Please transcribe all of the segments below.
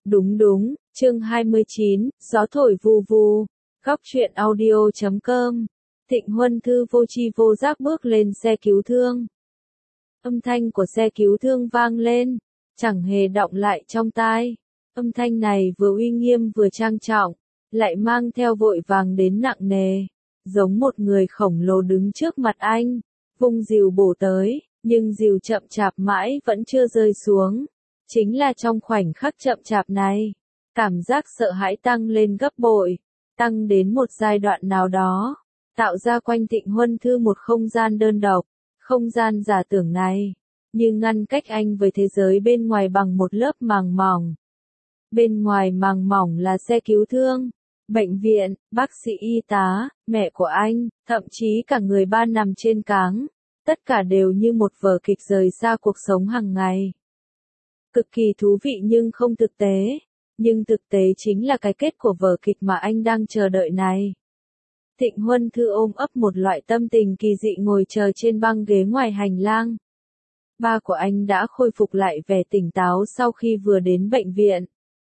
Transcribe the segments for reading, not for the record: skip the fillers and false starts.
Đúng đúng, chương 29, gió thổi vù vù. Góc truyện audio.com. Thịnh Huân Thư vô tri vô giác bước lên xe cứu thương. Âm thanh của xe cứu thương vang lên, chẳng hề đọng lại trong tai. Âm thanh này vừa uy nghiêm vừa trang trọng, lại mang theo vội vàng đến nặng nề, giống một người khổng lồ đứng trước mặt anh, vung dìu bổ tới, nhưng dìu chậm chạp mãi vẫn chưa rơi xuống. Chính là trong khoảnh khắc chậm chạp này, cảm giác sợ hãi tăng lên gấp bội, tăng đến một giai đoạn nào đó, tạo ra quanh Thịnh Huân Thư một không gian đơn độc. Không gian giả tưởng này, như ngăn cách anh với thế giới bên ngoài bằng một lớp màng mỏng. Bên ngoài màng mỏng là xe cứu thương, bệnh viện, bác sĩ y tá, mẹ của anh, thậm chí cả người ba nằm trên cáng. Tất cả đều như một vở kịch rời xa cuộc sống hàng ngày. Cực kỳ thú vị nhưng không thực tế. Nhưng thực tế chính là cái kết của vở kịch mà anh đang chờ đợi này. Thịnh Huân Thư ôm ấp một loại tâm tình kỳ dị ngồi chờ trên băng ghế ngoài hành lang. Ba của anh đã khôi phục lại vẻ tỉnh táo sau khi vừa đến bệnh viện.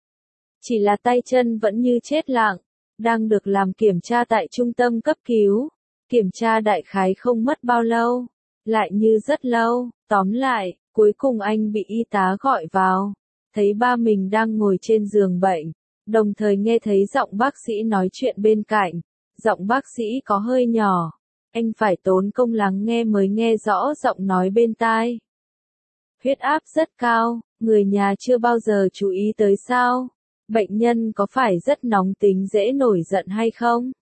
Chỉ là tay chân vẫn như chết lặng, đang được làm kiểm tra tại trung tâm cấp cứu. Kiểm tra đại khái không mất bao lâu, lại như rất lâu. Tóm lại, cuối cùng anh bị y tá gọi vào, thấy ba mình đang ngồi trên giường bệnh, đồng thời nghe thấy giọng bác sĩ nói chuyện bên cạnh. Giọng bác sĩ có hơi nhỏ, anh phải tốn công lắng nghe mới nghe rõ giọng nói bên tai. Huyết áp rất cao, người nhà chưa bao giờ chú ý tới sao? Bệnh nhân có phải rất nóng tính dễ nổi giận hay không?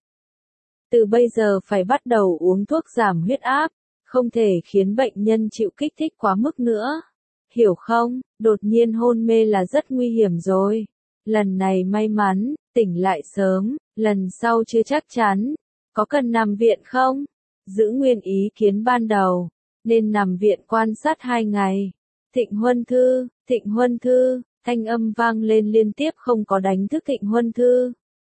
Từ bây giờ phải bắt đầu uống thuốc giảm huyết áp, không thể khiến bệnh nhân chịu kích thích quá mức nữa. Hiểu không? Đột nhiên hôn mê là rất nguy hiểm rồi. Lần này may mắn, tỉnh lại sớm, lần sau chưa chắc chắn. Có cần nằm viện không? Giữ nguyên ý kiến ban đầu, nên nằm viện quan sát 2 ngày. Thịnh Huân Thư, thanh âm vang lên liên tiếp không có đánh thức Thịnh Huân Thư.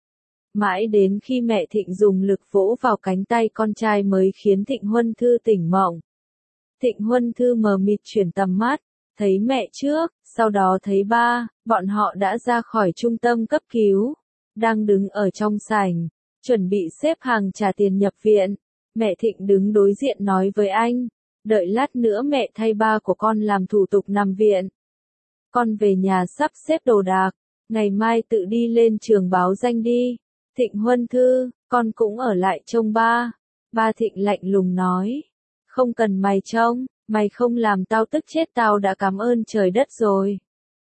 Mãi đến khi mẹ Thịnh dùng lực vỗ vào cánh tay con trai mới khiến Thịnh Huân Thư tỉnh mộng. Thịnh Huân Thư mờ mịt chuyển tầm mắt, thấy mẹ trước, sau đó thấy ba, bọn họ đã ra khỏi trung tâm cấp cứu, đang đứng ở trong sảnh, chuẩn bị xếp hàng trả tiền nhập viện. Mẹ Thịnh đứng đối diện nói với anh, đợi lát nữa mẹ thay ba của con làm thủ tục nằm viện. Con về nhà sắp xếp đồ đạc, ngày mai tự đi lên trường báo danh đi. Thịnh Huân Thư, con cũng ở lại trông ba. Ba Thịnh lạnh lùng nói, không cần mày trông. Mày không làm tao tức chết tao đã cảm ơn trời đất rồi.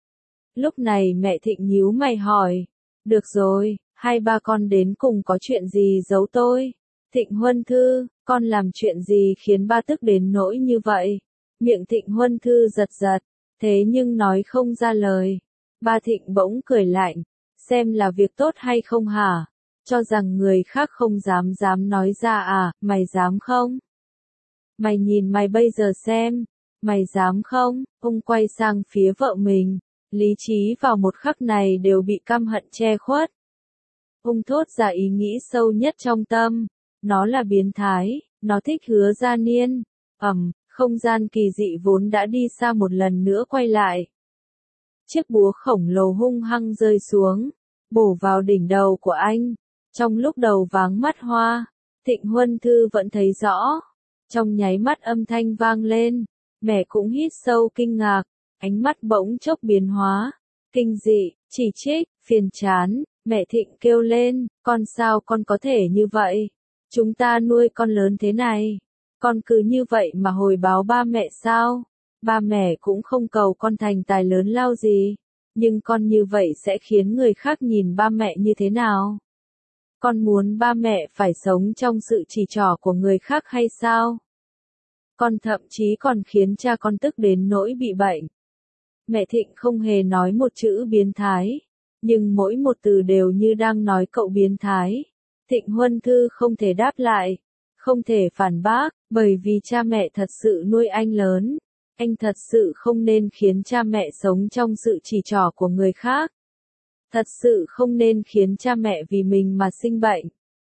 Lúc này mẹ Thịnh nhíu mày hỏi, được rồi, hai ba con đến cùng có chuyện gì giấu tôi? Thịnh Huân Thư, con làm chuyện gì khiến ba tức đến nỗi như vậy? Miệng Thịnh Huân Thư giật giật, thế nhưng nói không ra lời. Ba Thịnh bỗng cười lạnh, xem là việc tốt hay không hả? Cho rằng người khác không dám nói ra à, mày dám không? Mày nhìn mày bây giờ xem, mày dám không? Ông quay sang phía vợ mình, lý trí vào một khắc này đều bị căm hận che khuất. Ông thốt ra ý nghĩ sâu nhất trong tâm, nó là biến thái, nó thích Hứa Gia Niên. Không gian kỳ dị vốn đã đi xa một lần nữa quay lại. Chiếc búa khổng lồ hung hăng rơi xuống, bổ vào đỉnh đầu của anh. Trong lúc đầu váng mắt hoa, Thịnh Huân Thư vẫn thấy rõ. Trong nháy mắt âm thanh vang lên, mẹ cũng hít sâu kinh ngạc, ánh mắt bỗng chốc biến hóa, kinh dị, chỉ trích, phiền chán. Mẹ Thịnh kêu lên, con sao con có thể như vậy? Chúng ta nuôi con lớn thế này, con cứ như vậy mà hồi báo ba mẹ sao? Ba mẹ cũng không cầu con thành tài lớn lao gì, nhưng con như vậy sẽ khiến người khác nhìn ba mẹ như thế nào? Con muốn ba mẹ phải sống trong sự chỉ trỏ của người khác hay sao? Con thậm chí còn khiến cha con tức đến nỗi bị bệnh. Mẹ Thịnh không hề nói một chữ biến thái, nhưng mỗi một từ đều như đang nói cậu biến thái. Thịnh Huân Thư không thể đáp lại, không thể phản bác, bởi vì cha mẹ thật sự nuôi anh lớn. Anh thật sự không nên khiến cha mẹ sống trong sự chỉ trỏ của người khác. Thật sự không nên khiến cha mẹ vì mình mà sinh bệnh.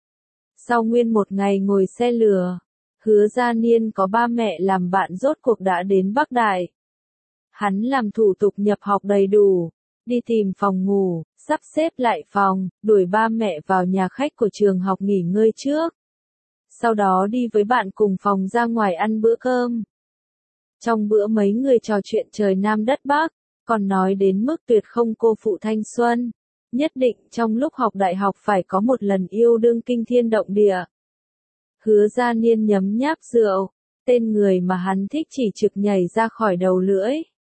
Sau nguyên một ngày ngồi xe lừa, Hứa Gia Niên có ba mẹ làm bạn rốt cuộc đã đến Bắc Đại. Hắn làm thủ tục nhập học đầy đủ, đi tìm phòng ngủ, sắp xếp lại phòng, đuổi ba mẹ vào nhà khách của trường học nghỉ ngơi trước. Sau đó đi với bạn cùng phòng ra ngoài ăn bữa cơm. Trong bữa mấy người trò chuyện trời Nam đất Bắc, còn nói đến mức tuyệt không cô phụ thanh xuân. Nhất định trong lúc học đại học phải có một lần yêu đương kinh thiên động địa. Hứa Gia Niên nhấm nháp rượu, tên người mà hắn thích chỉ trực nhảy ra khỏi đầu lưỡi.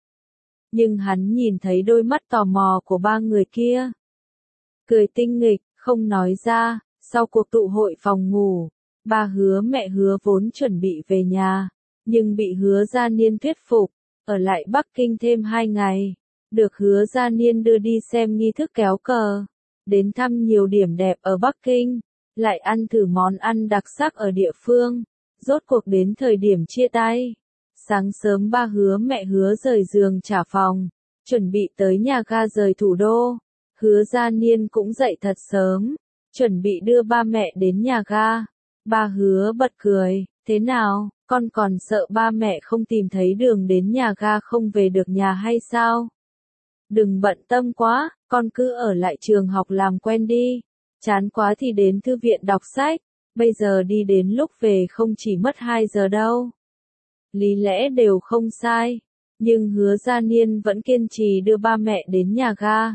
Nhưng hắn nhìn thấy đôi mắt tò mò của ba người kia. Cười tinh nghịch, không nói ra, sau cuộc tụ hội phòng ngủ, ba Hứa mẹ Hứa vốn chuẩn bị về nhà, nhưng bị Hứa Gia Niên thuyết phục, ở lại Bắc Kinh thêm 2 ngày. Được Hứa Gia Niên đưa đi xem nghi thức kéo cờ, đến thăm nhiều điểm đẹp ở Bắc Kinh, lại ăn thử món ăn đặc sắc ở địa phương. Rốt cuộc đến thời điểm chia tay. Sáng sớm ba Hứa mẹ Hứa rời giường trả phòng, chuẩn bị tới nhà ga rời thủ đô. Hứa Gia Niên cũng dậy thật sớm, chuẩn bị đưa ba mẹ đến nhà ga. Ba Hứa bật cười, thế nào, con còn sợ ba mẹ không tìm thấy đường đến nhà ga không về được nhà hay sao? Đừng bận tâm quá, con cứ ở lại trường học làm quen đi. Chán quá thì đến thư viện đọc sách, bây giờ đi đến lúc về không chỉ mất 2 giờ đâu. Lý lẽ đều không sai, nhưng Hứa Gia Niên vẫn kiên trì đưa ba mẹ đến nhà ga.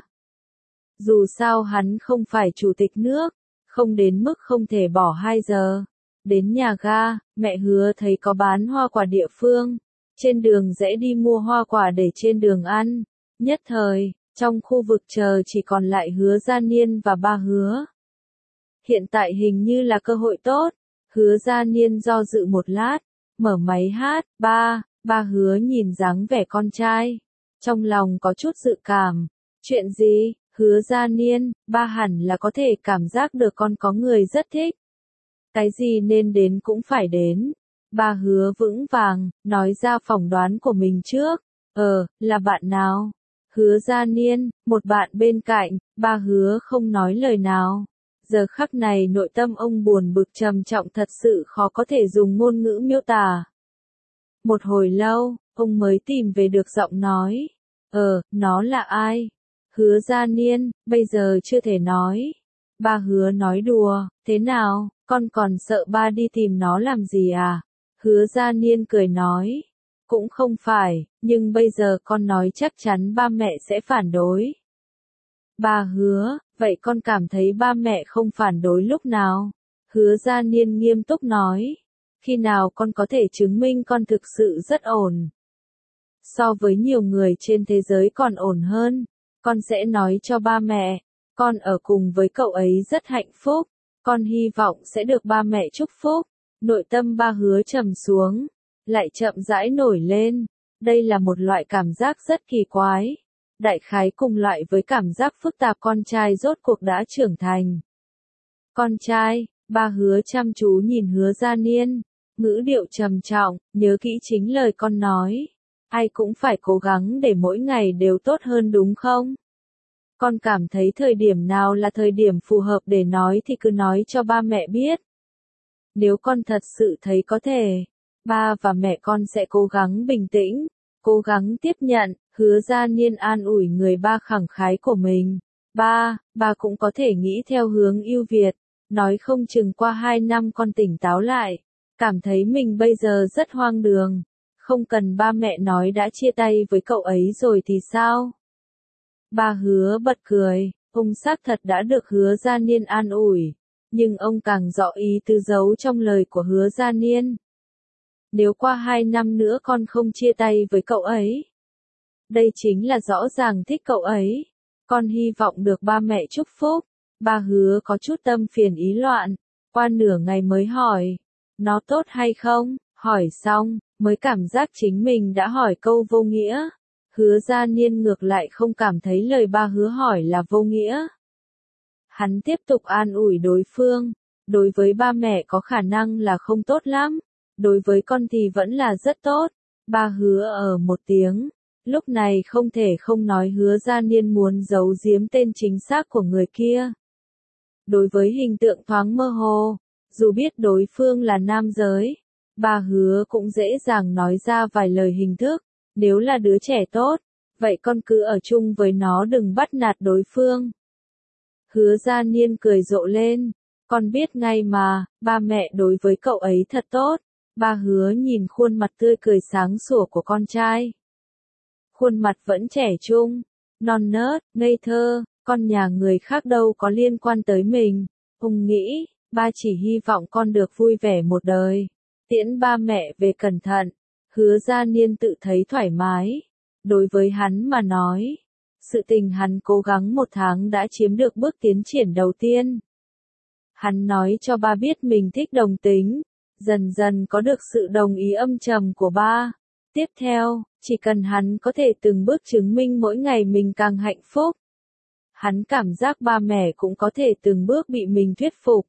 Dù sao hắn không phải chủ tịch nước, không đến mức không thể bỏ 2 giờ. Đến nhà ga, mẹ Hứa thấy có bán hoa quả địa phương, trên đường dễ đi mua hoa quả để trên đường ăn. Nhất thời, trong khu vực chờ chỉ còn lại Hứa Gia Niên và ba Hứa. Hiện tại hình như là cơ hội tốt. Hứa Gia Niên do dự một lát, mở máy hát. Ba Hứa nhìn dáng vẻ con trai, trong lòng có chút dự cảm. Chuyện gì? Hứa Gia Niên, ba hẳn là có thể cảm giác được con có người rất thích. Cái gì nên đến cũng phải đến. Ba Hứa vững vàng, nói ra phỏng đoán của mình trước. Là bạn nào? Hứa Gia Niên, một bạn bên cạnh. Ba Hứa không nói lời nào. Giờ khắc này nội tâm ông buồn bực trầm trọng thật sự khó có thể dùng ngôn ngữ miêu tả. Một hồi lâu, ông mới tìm về được giọng nói. Nó là ai? Hứa Gia Niên, bây giờ chưa thể nói. Ba Hứa nói đùa, thế nào, con còn sợ ba đi tìm nó làm gì à? Hứa Gia Niên cười nói. Cũng không phải, nhưng bây giờ con nói chắc chắn ba mẹ sẽ phản đối. Ba Hứa, vậy con cảm thấy ba mẹ không phản đối lúc nào? Hứa Gia Niên nghiêm túc nói. Khi nào con có thể chứng minh con thực sự rất ổn? So với nhiều người trên thế giới còn ổn hơn, con sẽ nói cho ba mẹ. Con ở cùng với cậu ấy rất hạnh phúc. Con hy vọng sẽ được ba mẹ chúc phúc. Nội tâm ba Hứa trầm xuống, lại chậm rãi nổi lên. Đây là một loại cảm giác rất kỳ quái. Đại khái cùng loại với cảm giác phức tạp con trai rốt cuộc đã trưởng thành. Con trai, ba Hứa chăm chú nhìn Hứa Gia Niên, ngữ điệu trầm trọng, nhớ kỹ chính lời con nói. Ai cũng phải cố gắng để mỗi ngày đều tốt hơn đúng không? Con cảm thấy thời điểm nào là thời điểm phù hợp để nói thì cứ nói cho ba mẹ biết. Nếu con thật sự thấy có thể, ba và mẹ con sẽ cố gắng bình tĩnh, cố gắng tiếp nhận. Hứa Gia Niên an ủi người ba khẳng khái của mình. Ba cũng có thể nghĩ theo hướng ưu việt, nói không chừng qua 2 năm con tỉnh táo lại, cảm thấy mình bây giờ rất hoang đường, không cần ba mẹ nói đã chia tay với cậu ấy rồi thì sao? Ba Hứa bật cười, ông xác thật đã được Hứa Gia Niên an ủi, nhưng ông càng rõ ý tứ giấu trong lời của Hứa Gia Niên. Nếu qua 2 năm nữa con không chia tay với cậu ấy, đây chính là rõ ràng thích cậu ấy. Con hy vọng được ba mẹ chúc phúc. Ba Hứa có chút tâm phiền ý loạn, qua nửa ngày mới hỏi, nó tốt hay không? Hỏi xong, mới cảm giác chính mình đã hỏi câu vô nghĩa. Hứa Gia Niên ngược lại không cảm thấy lời ba Hứa hỏi là vô nghĩa. Hắn tiếp tục an ủi đối phương, đối với ba mẹ có khả năng là không tốt lắm, đối với con thì vẫn là rất tốt. Ba Hứa một tiếng. Lúc này không thể không nói Hứa Gia Niên muốn giấu giếm tên chính xác của người kia. Đối với hình tượng thoáng mơ hồ, dù biết đối phương là nam giới, ba Hứa cũng dễ dàng nói ra vài lời hình thức. Nếu là đứa trẻ tốt, vậy con cứ ở chung với nó đừng bắt nạt đối phương. Hứa Gia Niên cười rộ lên, con biết ngay mà, ba mẹ đối với cậu ấy thật tốt. Ba Hứa nhìn khuôn mặt tươi cười sáng sủa của con trai. Khuôn mặt vẫn trẻ trung, non nớt, ngây thơ, con nhà người khác đâu có liên quan tới mình. Ông nghĩ, ba chỉ hy vọng con được vui vẻ một đời. Tiễn ba mẹ về cẩn thận. Hứa Gia Niên tự thấy thoải mái. Đối với hắn mà nói, sự tình hắn cố gắng 1 tháng đã chiếm được bước tiến triển đầu tiên. Hắn nói cho ba biết mình thích đồng tính, dần dần có được sự đồng ý âm trầm của ba. Tiếp theo, chỉ cần hắn có thể từng bước chứng minh mỗi ngày mình càng hạnh phúc. Hắn cảm giác ba mẹ cũng có thể từng bước bị mình thuyết phục.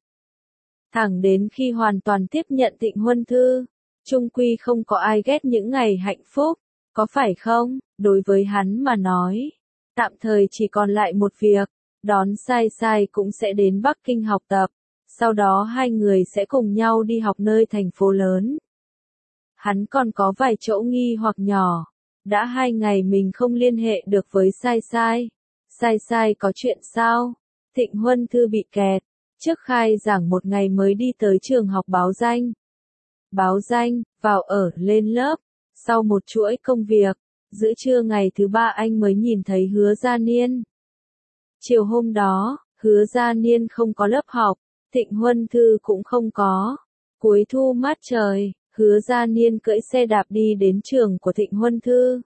Thẳng đến khi hoàn toàn tiếp nhận Thịnh Huân Thư, chung quy không có ai ghét những ngày hạnh phúc, có phải không? Đối với hắn mà nói, tạm thời chỉ còn lại một việc, đón Sai Sai cũng sẽ đến Bắc Kinh học tập, sau đó hai người sẽ cùng nhau đi học nơi thành phố lớn. Hắn còn có vài chỗ nghi hoặc nhỏ, đã 2 ngày mình không liên hệ được với Sai Sai. Sai Sai có chuyện sao? Thịnh Huân Thư bị kẹt, trước khai giảng 1 ngày mới đi tới trường học báo danh. Báo danh, vào ở, lên lớp, sau một chuỗi công việc, giữa trưa ngày thứ 3 anh mới nhìn thấy Hứa Gia Niên. Chiều hôm đó, Hứa Gia Niên không có lớp học, Thịnh Huân Thư cũng không có. Cuối thu mát trời, Hứa Gia Niên cưỡi xe đạp đi đến trường của Thịnh Huân Thư.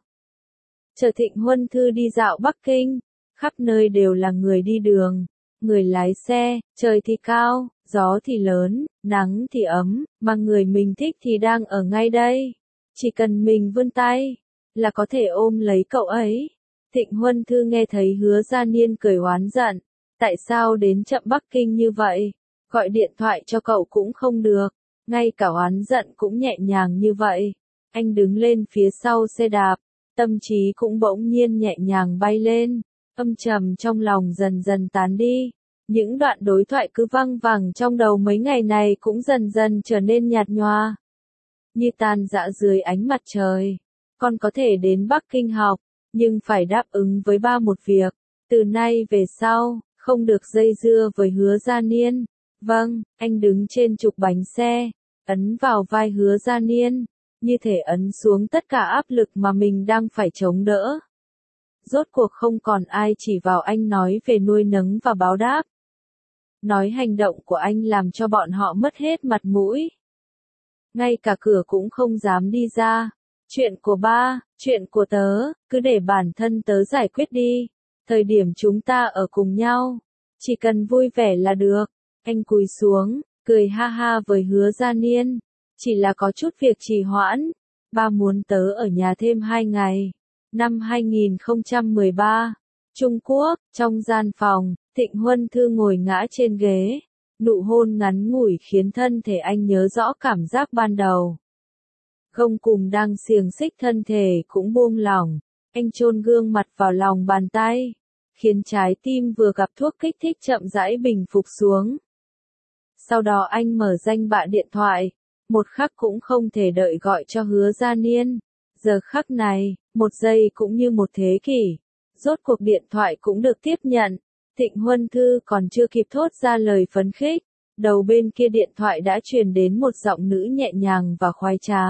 Chở Thịnh Huân Thư đi dạo Bắc Kinh, khắp nơi đều là người đi đường, người lái xe, trời thì cao, gió thì lớn, nắng thì ấm, mà người mình thích thì đang ở ngay đây. Chỉ cần mình vươn tay, là có thể ôm lấy cậu ấy. Thịnh Huân Thư nghe thấy Hứa Gia Niên cười oán giận, tại sao đến chậm Bắc Kinh như vậy, gọi điện thoại cho cậu cũng không được, ngay cả oán giận cũng nhẹ nhàng như vậy. Anh đứng lên phía sau xe đạp, tâm trí cũng bỗng nhiên nhẹ nhàng bay lên, âm trầm trong lòng dần dần tán đi. Những đoạn đối thoại cứ văng vẳng trong đầu mấy ngày này cũng dần dần trở nên nhạt nhòa, như tan rã dưới ánh mặt trời. Con có thể đến Bắc Kinh học, nhưng phải đáp ứng với ba một việc, từ nay về sau, không được dây dưa với Hứa Gia Niên. Vâng, anh đứng trên trục bánh xe, ấn vào vai Hứa Gia Niên, như thể ấn xuống tất cả áp lực mà mình đang phải chống đỡ. Rốt cuộc không còn ai chỉ vào anh nói về nuôi nấng và báo đáp. Nói hành động của anh làm cho bọn họ mất hết mặt mũi. Ngay cả cửa cũng không dám đi ra. Chuyện của ba, chuyện của tớ, cứ để bản thân tớ giải quyết đi. Thời điểm chúng ta ở cùng nhau, chỉ cần vui vẻ là được. Anh cúi xuống, cười ha ha với Hứa Gia Niên. Chỉ là có chút việc trì hoãn. Ba muốn tớ ở nhà thêm 2 ngày. Năm 2013, Trung Quốc, trong gian phòng, Thịnh Huân Thư ngồi ngã trên ghế. Nụ hôn ngắn ngủi khiến thân thể anh nhớ rõ cảm giác ban đầu. Gông cùm đang xiềng xích thân thể cũng buông lỏng. Anh chôn gương mặt vào lòng bàn tay, khiến trái tim vừa gặp thuốc kích thích chậm rãi bình phục xuống. Sau đó anh mở danh bạ điện thoại, một khắc cũng không thể đợi gọi cho Hứa Gia Niên. Giờ khắc này, 1 giây cũng như 1 thế kỷ. Rốt cuộc điện thoại cũng được tiếp nhận. Thịnh Huân Thư còn chưa kịp thốt ra lời phấn khích, đầu bên kia điện thoại đã truyền đến một giọng nữ nhẹ nhàng và khoái trá.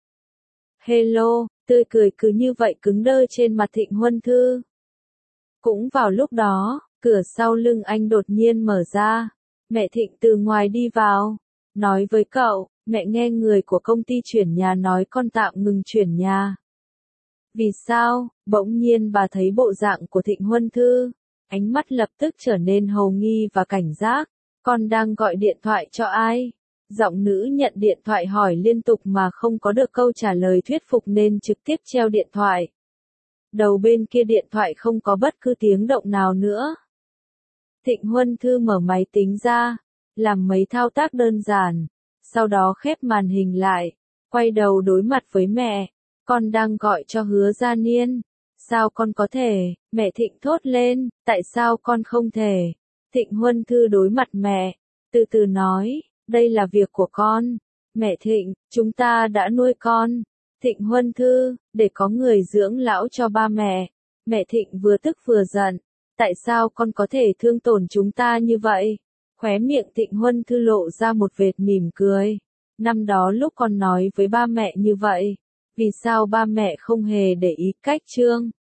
Hello, tươi cười cứ như vậy cứng đơ trên mặt Thịnh Huân Thư. Cũng vào lúc đó, cửa sau lưng anh đột nhiên mở ra. Mẹ Thịnh từ ngoài đi vào, nói với cậu, mẹ nghe người của công ty chuyển nhà nói con tạm ngừng chuyển nhà. Vì sao? Bỗng nhiên bà thấy bộ dạng của Thịnh Huân Thư, ánh mắt lập tức trở nên hồ nghi và cảnh giác. Con đang gọi điện thoại cho ai? Giọng nữ nhận điện thoại hỏi liên tục mà không có được câu trả lời thuyết phục nên trực tiếp treo điện thoại. Đầu bên kia điện thoại không có bất cứ tiếng động nào nữa. Thịnh Huân Thư mở máy tính ra, làm mấy thao tác đơn giản, sau đó khép màn hình lại, quay đầu đối mặt với mẹ. Con đang gọi cho Hứa Gia Niên. Sao con có thể? Mẹ Thịnh thốt lên, tại sao con không thể? Thịnh Huân Thư đối mặt mẹ, từ từ nói, đây là việc của con. Mẹ Thịnh, chúng ta đã nuôi con. Thịnh Huân Thư, để có người dưỡng lão cho ba mẹ. Mẹ Thịnh vừa tức vừa giận. Tại sao con có thể thương tổn chúng ta như vậy? Khóe miệng Thịnh Huân Thư lộ ra một vệt mỉm cười. Năm đó lúc con nói với ba mẹ như vậy, vì sao ba mẹ không hề để ý cách Trương